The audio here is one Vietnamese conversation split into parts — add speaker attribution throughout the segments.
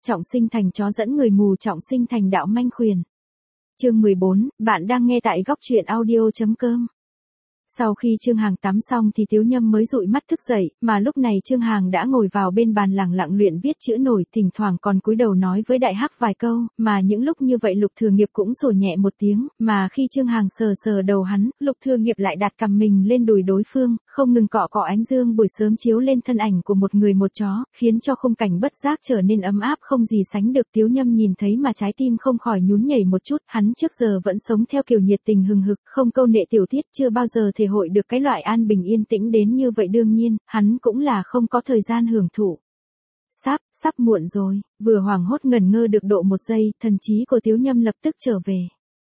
Speaker 1: trọng sinh thành chó dẫn người mù trọng sinh thành đạo manh khuyển. Chương 14, bạn đang nghe tại góc truyện audio.com. Sau khi Trương Hằng tắm xong thì Tiếu Nhâm mới dụi mắt thức dậy, mà lúc này Trương Hằng đã ngồi vào bên bàn lẳng lặng luyện viết chữ nổi, thỉnh thoảng còn cúi đầu nói với Đại Hắc vài câu, mà những lúc như vậy Lục Thừa Nghiệp cũng sủa nhẹ một tiếng, mà khi Trương Hằng sờ sờ đầu hắn, Lục Thừa Nghiệp lại đặt cằm mình lên đùi đối phương, không ngừng cọ cọ ánh dương buổi sớm chiếu lên thân ảnh của một người một chó, khiến cho khung cảnh bất giác trở nên ấm áp không gì sánh được. Tiếu Nhâm nhìn thấy mà trái tim không khỏi nhún nhảy một chút, hắn trước giờ vẫn sống theo kiểu nhiệt tình hừng hực, không câu nệ tiểu tiết, chưa bao giờ thể hội được cái loại an bình yên tĩnh đến như vậy. Đương nhiên, hắn cũng là không có thời gian hưởng thụ. Sắp muộn rồi, vừa hoảng hốt ngẩn ngơ được độ một giây, thần trí của Tiếu Nhâm lập tức trở về.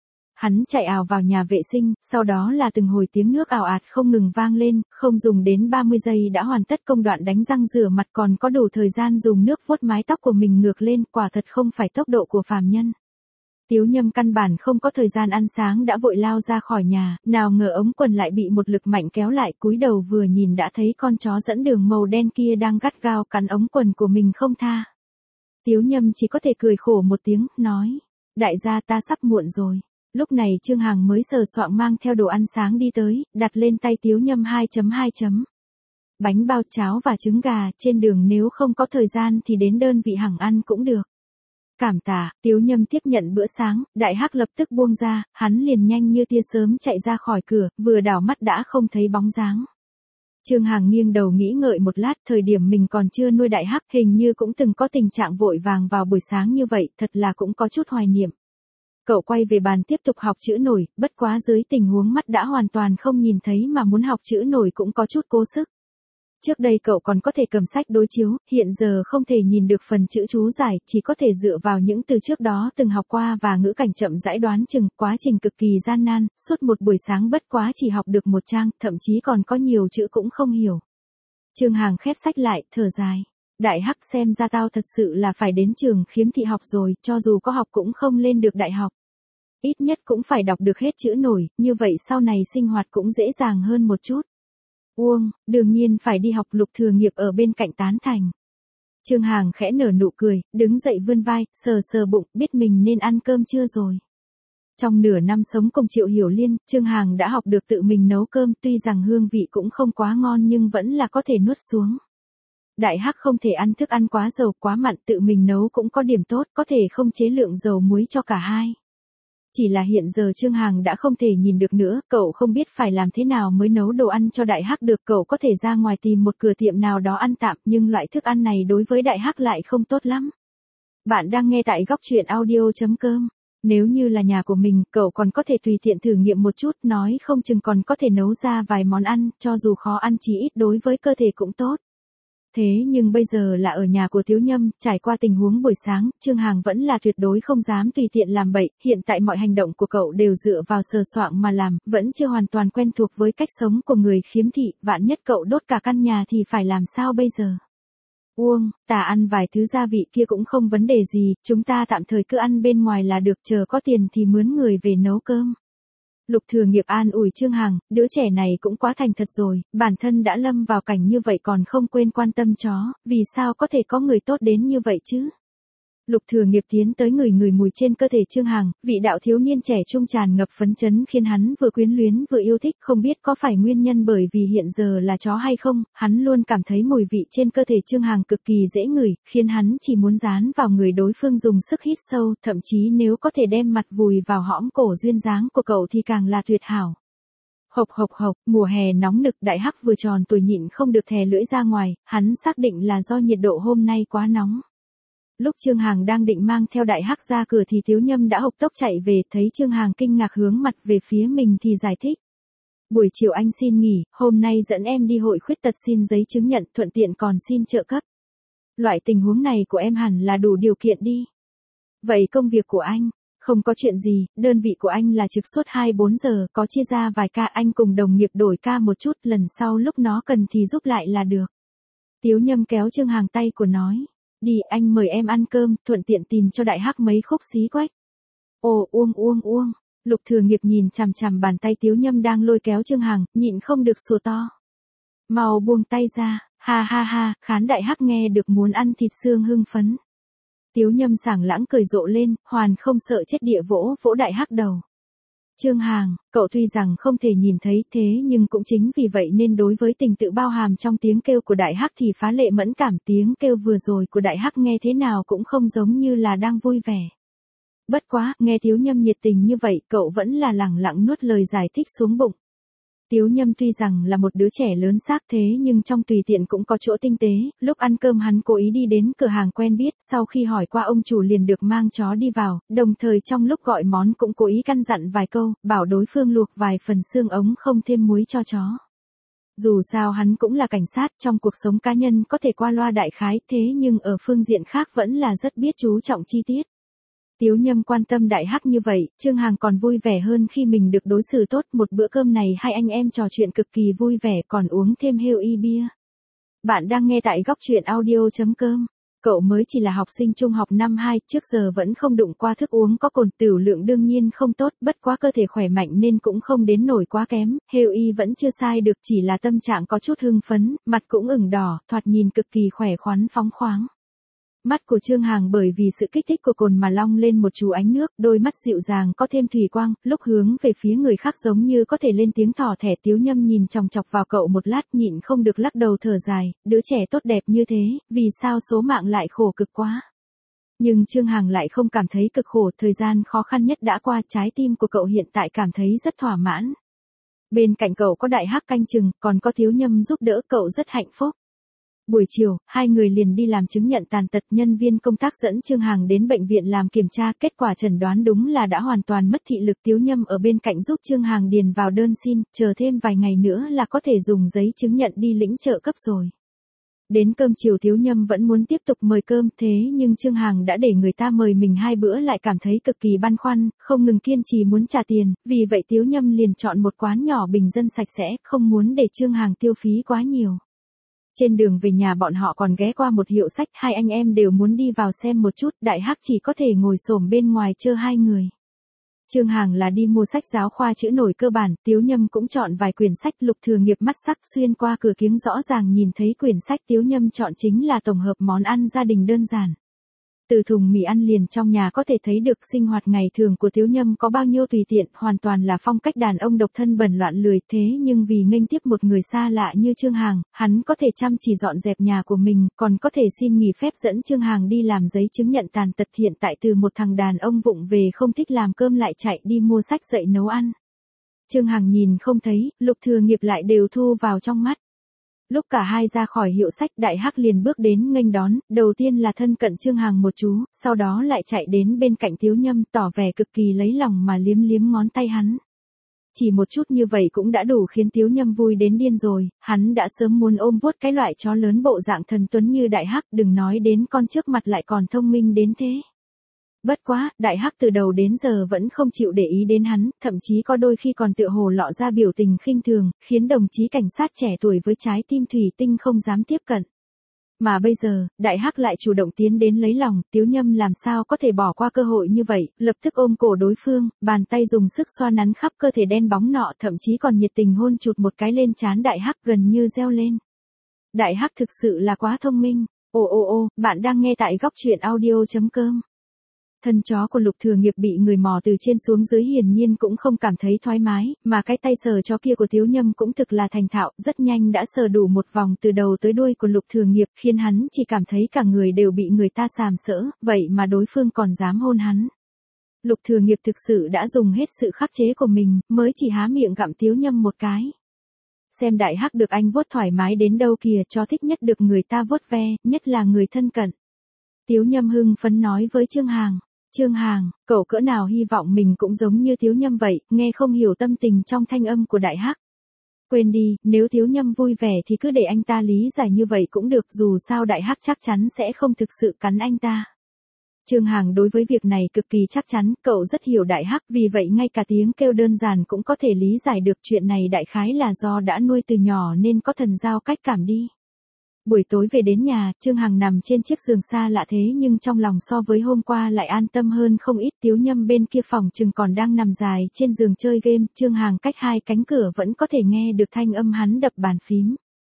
Speaker 1: Hắn chạy ào vào nhà vệ sinh, sau đó là từng hồi tiếng nước ào ạt không ngừng vang lên, không dùng đến 30 giây đã hoàn tất công đoạn đánh răng rửa mặt, còn có đủ thời gian dùng nước vuốt mái tóc của mình ngược lên, quả thật không phải tốc độ của phàm nhân. Tiếu Nhâm căn bản không có thời gian ăn sáng đã vội lao ra khỏi nhà, nào ngờ ống quần lại bị một lực mạnh kéo lại, cúi đầu vừa nhìn đã thấy con chó dẫn đường màu đen kia đang gắt gao cắn ống quần của mình không tha. Tiếu Nhâm chỉ có thể cười khổ một tiếng, nói, đại gia ta sắp muộn rồi. Lúc này Trương Hằng mới sờ soạng mang theo đồ ăn sáng đi tới, đặt lên tay Tiếu Nhâm 2.2. Bánh bao cháo và trứng gà, trên đường nếu không có thời gian thì đến đơn vị Hằng ăn cũng được. Cảm tạ. Tiếu Nhâm tiếp nhận bữa sáng, Đại Hắc lập tức buông ra, hắn liền nhanh như tia sớm chạy ra khỏi cửa, vừa đảo mắt đã không thấy bóng dáng. Trương Hằng nghiêng đầu nghĩ ngợi một lát, thời điểm mình còn chưa nuôi Đại Hắc hình như cũng từng có tình trạng vội vàng vào buổi sáng như vậy, thật là cũng có chút hoài niệm. Cậu quay về bàn tiếp tục học chữ nổi, bất quá dưới tình huống mắt đã hoàn toàn không nhìn thấy mà muốn học chữ nổi cũng có chút cố sức. Trước đây cậu còn có thể cầm sách đối chiếu, hiện giờ không thể nhìn được phần chữ chú giải, chỉ có thể dựa vào những từ trước đó từng học qua và ngữ cảnh chậm rãi đoán chừng, quá trình cực kỳ gian nan, suốt một buổi sáng bất quá chỉ học được một trang, thậm chí còn có nhiều chữ cũng không hiểu. Trương Hằng khép sách lại, thở dài. Đại Hắc, xem ra tao thật sự là phải đến trường khiếm thị học rồi, cho dù có học cũng không lên được đại học. Ít nhất cũng phải đọc được hết chữ nổi, như vậy sau này sinh hoạt cũng dễ dàng hơn một chút. Uông, đương nhiên phải đi học. Lục Thừa Nghiệp ở bên cạnh tán thành. Trương Hằng khẽ nở nụ cười, đứng dậy vươn vai, sờ sờ bụng, biết mình nên ăn cơm chưa rồi. Trong nửa năm sống cùng Triệu Hiểu Liên, Trương Hằng đã học được tự mình nấu cơm, tuy rằng hương vị cũng không quá ngon nhưng vẫn là có thể nuốt xuống. Đại Hắc không thể ăn thức ăn quá dầu quá mặn, tự mình nấu cũng có điểm tốt, có thể không chế lượng dầu muối cho cả hai. Chỉ là hiện giờ Trương Hằng đã không thể nhìn được nữa, cậu không biết phải làm thế nào mới nấu đồ ăn cho Đại Hắc được. Cậu có thể ra ngoài tìm một cửa tiệm nào đó ăn tạm, nhưng loại thức ăn này đối với Đại Hắc lại không tốt lắm. Bạn đang nghe tại góc truyện audio.com. Nếu như là nhà của mình, cậu còn có thể tùy tiện thử nghiệm một chút, nói không chừng còn có thể nấu ra vài món ăn, cho dù khó ăn chí ít đối với cơ thể cũng tốt. Thế nhưng bây giờ là ở nhà của Tiếu Nhâm, trải qua tình huống buổi sáng, Trương Hằng vẫn là tuyệt đối không dám tùy tiện làm bậy, hiện tại mọi hành động của cậu đều dựa vào sờ soạng mà làm, vẫn chưa hoàn toàn quen thuộc với cách sống của người khiếm thị, vạn nhất cậu đốt cả căn nhà thì phải làm sao bây giờ? Uông, ta ăn vài thứ gia vị kia cũng không vấn đề gì, chúng ta tạm thời cứ ăn bên ngoài là được, chờ có tiền thì mướn người về nấu cơm. Lục Thừa Nghiệp an ủi Trương Hằng, đứa trẻ này cũng quá thành thật rồi, bản thân đã lâm vào cảnh như vậy còn không quên quan tâm chó, vì sao có thể có người tốt đến như vậy chứ? Lục Thừa Nghiệp tiến tới ngửi mùi trên cơ thể Trương Hằng, vị đạo thiếu niên trẻ trung tràn ngập phấn chấn khiến hắn vừa quyến luyến vừa yêu thích, không biết có phải nguyên nhân bởi vì hiện giờ là chó hay không, hắn luôn cảm thấy mùi vị trên cơ thể Trương Hằng cực kỳ dễ ngửi, khiến hắn chỉ muốn dán vào người đối phương dùng sức hít sâu, thậm chí nếu có thể đem mặt vùi vào hõm cổ duyên dáng của cậu thì càng là tuyệt hảo. Hộc, mùa hè nóng nực, Đại Hắc vừa tròn tuổi nhịn không được thè lưỡi ra ngoài, hắn xác định là do nhiệt độ hôm nay quá nóng. Lúc Trương Hằng đang định mang theo Đại Hắc ra cửa thì Tiếu Nhâm đã hộc tốc chạy về, thấy Trương Hằng kinh ngạc hướng mặt về phía mình thì giải thích. Buổi chiều anh xin nghỉ, hôm nay dẫn em đi hội khuyết tật xin giấy chứng nhận, thuận tiện còn xin trợ cấp. Loại tình huống này của em hẳn là đủ điều kiện đi. Vậy công việc của anh? Không có chuyện gì, đơn vị của anh là trực suốt 24 giờ, có chia ra vài ca, anh cùng đồng nghiệp đổi ca một chút, lần sau lúc nó cần thì giúp lại là được. Tiếu Nhâm kéo Trương Hằng tay của nói. Đi, anh mời em ăn cơm, thuận tiện tìm cho Đại Hắc mấy khúc xí quách. Ồ, uông. Lục Thừa Nghiệp nhìn chằm chằm bàn tay Tiếu Nhâm đang lôi kéo Trương Hằng, nhịn không được sủa to. Mau buông tay ra, ha, khán Đại Hắc nghe được muốn ăn thịt xương hưng phấn. Tiếu Nhâm sảng lãng cười rộ lên, hoàn không sợ chết địa vỗ vỗ Đại Hắc đầu. Trương Hàng, cậu tuy rằng không thể nhìn thấy thế nhưng cũng chính vì vậy nên đối với tình tự bao hàm trong tiếng kêu của Đại Hắc thì phá lệ mẫn cảm. Tiếng kêu vừa rồi của Đại Hắc nghe thế nào cũng không giống như là đang vui vẻ. Bất quá, nghe Tiếu Nhâm nhiệt tình như vậy cậu vẫn là lẳng lặng nuốt lời giải thích xuống bụng. Tiếu Nhâm tuy rằng là một đứa trẻ lớn xác thế nhưng trong tùy tiện cũng có chỗ tinh tế, lúc ăn cơm hắn cố ý đi đến cửa hàng quen biết, sau khi hỏi qua ông chủ liền được mang chó đi vào, đồng thời trong lúc gọi món cũng cố ý căn dặn vài câu, bảo đối phương luộc vài phần xương ống không thêm muối cho chó. Dù sao hắn cũng là cảnh sát, trong cuộc sống cá nhân có thể qua loa đại khái, thế nhưng ở phương diện khác vẫn là rất biết chú trọng chi tiết. Tiếu Nhâm quan tâm Đại Hắc như vậy, Trương Hàng còn vui vẻ hơn khi mình được đối xử tốt. Một bữa cơm này hai anh em trò chuyện cực kỳ vui vẻ còn uống thêm heo y bia. Bạn đang nghe tại góc truyện audio.com. Cậu mới chỉ là học sinh trung học năm 2, trước giờ vẫn không đụng qua thức uống có cồn, tửu lượng đương nhiên không tốt, bất quá cơ thể khỏe mạnh nên cũng không đến nổi quá kém, heo y vẫn chưa sai được, chỉ là tâm trạng có chút hưng phấn, mặt cũng ửng đỏ, thoạt nhìn cực kỳ khỏe khoắn phóng khoáng. Mắt của Trương Hàng bởi vì sự kích thích của cồn mà long lên một chú ánh nước, đôi mắt dịu dàng có thêm thủy quang, lúc hướng về phía người khác giống như có thể lên tiếng thỏ thẻ. Tiếu Nhâm nhìn chòng chọc vào cậu một lát nhịn không được lắc đầu thở dài, đứa trẻ tốt đẹp như thế, vì sao số mạng lại khổ cực quá. Nhưng Trương Hàng lại không cảm thấy cực khổ, thời gian khó khăn nhất đã qua, trái tim của cậu hiện tại cảm thấy rất thỏa mãn. Bên cạnh cậu có Đại Hắc canh chừng, còn có Tiếu Nhâm giúp đỡ cậu rất hạnh phúc. Buổi chiều, hai người liền đi làm chứng nhận tàn tật, nhân viên công tác dẫn Trương Hàng đến bệnh viện làm kiểm tra, kết quả chẩn đoán đúng là đã hoàn toàn mất thị lực. Tiếu Nhâm ở bên cạnh giúp Trương Hàng điền vào đơn xin, chờ thêm vài ngày nữa là có thể dùng giấy chứng nhận đi lĩnh trợ cấp rồi. Đến cơm chiều Tiếu Nhâm vẫn muốn tiếp tục mời cơm, thế nhưng Trương Hàng đã để người ta mời mình 2 bữa lại cảm thấy cực kỳ băn khoăn, không ngừng kiên trì muốn trả tiền, vì vậy Tiếu Nhâm liền chọn một quán nhỏ bình dân sạch sẽ, không muốn để Trương Hàng tiêu phí quá nhiều. Trên đường về nhà bọn họ còn ghé qua một hiệu sách, hai anh em đều muốn đi vào xem một chút, Đại Hắc chỉ có thể ngồi xổm bên ngoài chờ hai người. Trương Hàng là đi mua sách giáo khoa chữ nổi cơ bản, Tiếu Nhâm cũng chọn vài quyển sách. Lục Thừa Nghiệp mắt sắc xuyên qua cửa kiếng rõ ràng nhìn thấy quyển sách Tiếu Nhâm chọn chính là tổng hợp món ăn gia đình đơn giản. Từ thùng mì ăn liền trong nhà có thể thấy được sinh hoạt ngày thường của Tiếu Nhâm có bao nhiêu tùy tiện, hoàn toàn là phong cách đàn ông độc thân bẩn loạn lười, thế nhưng vì nghênh tiếp một người xa lạ như Trương Hàng, hắn có thể chăm chỉ dọn dẹp nhà của mình, còn có thể xin nghỉ phép dẫn Trương Hàng đi làm giấy chứng nhận tàn tật. Hiện tại từ một thằng đàn ông vụng về không thích làm cơm lại chạy đi mua sách dạy nấu ăn. Trương Hàng nhìn không thấy, Lục Thừa Nghiệp lại đều thu vào trong mắt. Lúc cả hai ra khỏi hiệu sách, Đại Hắc liền bước đến nghênh đón, đầu tiên là thân cận Trương Hàng một chú, sau đó lại chạy đến bên cạnh Tiếu Nhâm, tỏ vẻ cực kỳ lấy lòng mà liếm liếm ngón tay hắn. Chỉ một chút như vậy cũng đã đủ khiến Tiếu Nhâm vui đến điên rồi, hắn đã sớm muốn ôm vuốt cái loại chó lớn bộ dạng thần tuấn như Đại Hắc, đừng nói đến con trước mặt lại còn thông minh đến thế. Bất quá, Đại Hắc từ đầu đến giờ vẫn không chịu để ý đến hắn, thậm chí có đôi khi còn tựa hồ lọ ra biểu tình khinh thường, khiến đồng chí cảnh sát trẻ tuổi với trái tim thủy tinh không dám tiếp cận. Mà bây giờ, Đại Hắc lại chủ động tiến đến lấy lòng, Tiếu Nhâm làm sao có thể bỏ qua cơ hội như vậy, lập tức ôm cổ đối phương, bàn tay dùng sức xoa nắn khắp cơ thể đen bóng nọ, thậm chí còn nhiệt tình hôn chụt một cái lên trán Đại Hắc, gần như reo lên. Đại Hắc thực sự là quá thông minh. Ô, bạn đang nghe tại góc truyện audio.com. Thân chó của Lục Thừa Nghiệp bị người mò từ trên xuống dưới hiển nhiên cũng không cảm thấy thoải mái, mà cái tay sờ chó kia của Tiếu Nhâm cũng thực là thành thạo, rất nhanh đã sờ đủ một vòng từ đầu tới đuôi của Lục Thừa Nghiệp, khiến hắn chỉ cảm thấy cả người đều bị người ta sàm sỡ, vậy mà đối phương còn dám hôn hắn. Lục Thừa Nghiệp thực sự đã dùng hết sự khắc chế của mình, mới chỉ há miệng gặm Tiếu Nhâm một cái. Xem Đại Hắc được anh vuốt thoải mái đến đâu kìa, chó thích nhất được người ta vuốt ve, nhất là người thân cận. Tiếu Nhâm hưng phấn nói với Trương Hàng. Trương Hàng, cậu cỡ nào hy vọng mình cũng giống như Tiếu Nhâm vậy, nghe không hiểu tâm tình trong thanh âm của Đại Hắc. Quên đi, nếu Tiếu Nhâm vui vẻ thì cứ để anh ta lý giải như vậy cũng được, dù sao Đại Hắc chắc chắn sẽ không thực sự cắn anh ta. Trương Hàng đối với việc này cực kỳ chắc chắn, cậu rất hiểu Đại Hắc, vì vậy ngay cả tiếng kêu đơn giản cũng có thể lý giải được, chuyện này đại khái là do đã nuôi từ nhỏ nên có thần giao cách cảm đi. Buổi tối về đến nhà, Trương Hằng nằm trên chiếc giường xa lạ thế nhưng trong lòng so với hôm qua lại an tâm hơn không ít. Tiếu Nhâm bên kia phòng chừng còn đang nằm dài trên giường chơi game, Trương Hằng cách 2 cánh cửa vẫn có thể nghe được thanh âm hắn đập bàn phím.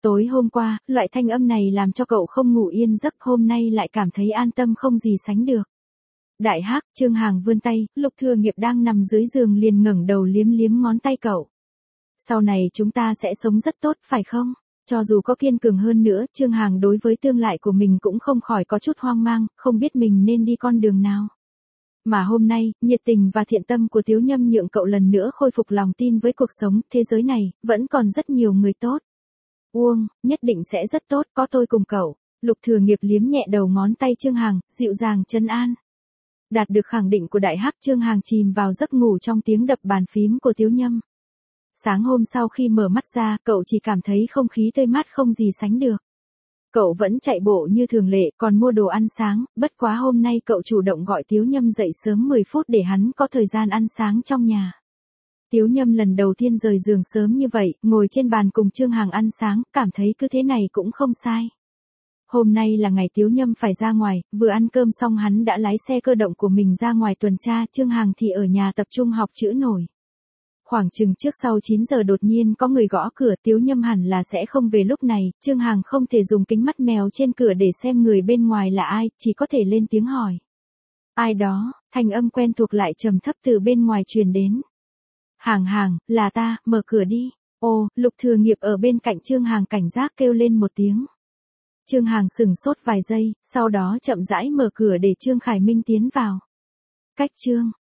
Speaker 1: Tối hôm qua, loại thanh âm này làm cho cậu không ngủ yên giấc, hôm nay lại cảm thấy an tâm không gì sánh được. Đại Hắc, Trương Hằng vươn tay, Lục Thừa Nghiệp đang nằm dưới giường liền ngẩng đầu liếm liếm ngón tay cậu. Sau này chúng ta sẽ sống rất tốt, phải không? Cho dù có kiên cường hơn nữa, Trương Hằng đối với tương lai của mình cũng không khỏi có chút hoang mang, không biết mình nên đi con đường nào. Mà hôm nay, nhiệt tình và thiện tâm của Tiếu Nhâm nhượng cậu lần nữa khôi phục lòng tin với cuộc sống, thế giới này, vẫn còn rất nhiều người tốt. Uông, nhất định sẽ rất tốt, có tôi cùng cậu. Lục Thừa Nghiệp liếm nhẹ đầu ngón tay Trương Hằng, dịu dàng trấn an. Đạt được khẳng định của Đại Hắc, Trương Hằng chìm vào giấc ngủ trong tiếng đập bàn phím của Tiếu Nhâm. Sáng hôm sau khi mở mắt ra, cậu chỉ cảm thấy không khí tươi mát không gì sánh được. Cậu vẫn chạy bộ như thường lệ, còn mua đồ ăn sáng, bất quá hôm nay cậu chủ động gọi Tiếu Nhâm dậy sớm 10 phút để hắn có thời gian ăn sáng trong nhà. Tiếu Nhâm lần đầu tiên rời giường sớm như vậy, ngồi trên bàn cùng Trương Hằng ăn sáng, cảm thấy cứ thế này cũng không sai. Hôm nay là ngày Tiếu Nhâm phải ra ngoài, vừa ăn cơm xong hắn đã lái xe cơ động của mình ra ngoài tuần tra, Trương Hằng thì ở nhà tập trung học chữ nổi. Khoảng chừng trước sau 9 giờ đột nhiên có người gõ cửa, Tiếu Nhâm hẳn là sẽ không về lúc này, Trương Hằng không thể dùng kính mắt mèo trên cửa để xem người bên ngoài là ai, chỉ có thể lên tiếng hỏi. Ai đó, thanh âm quen thuộc lại trầm thấp từ bên ngoài truyền đến. Hằng, là ta, mở cửa đi. Ô, Lục Thừa Nghiệp ở bên cạnh Trương Hằng cảnh giác kêu lên một tiếng. Trương Hằng sững sốt vài giây, sau đó chậm rãi mở cửa để Trương Khải Minh tiến vào. Cách Trương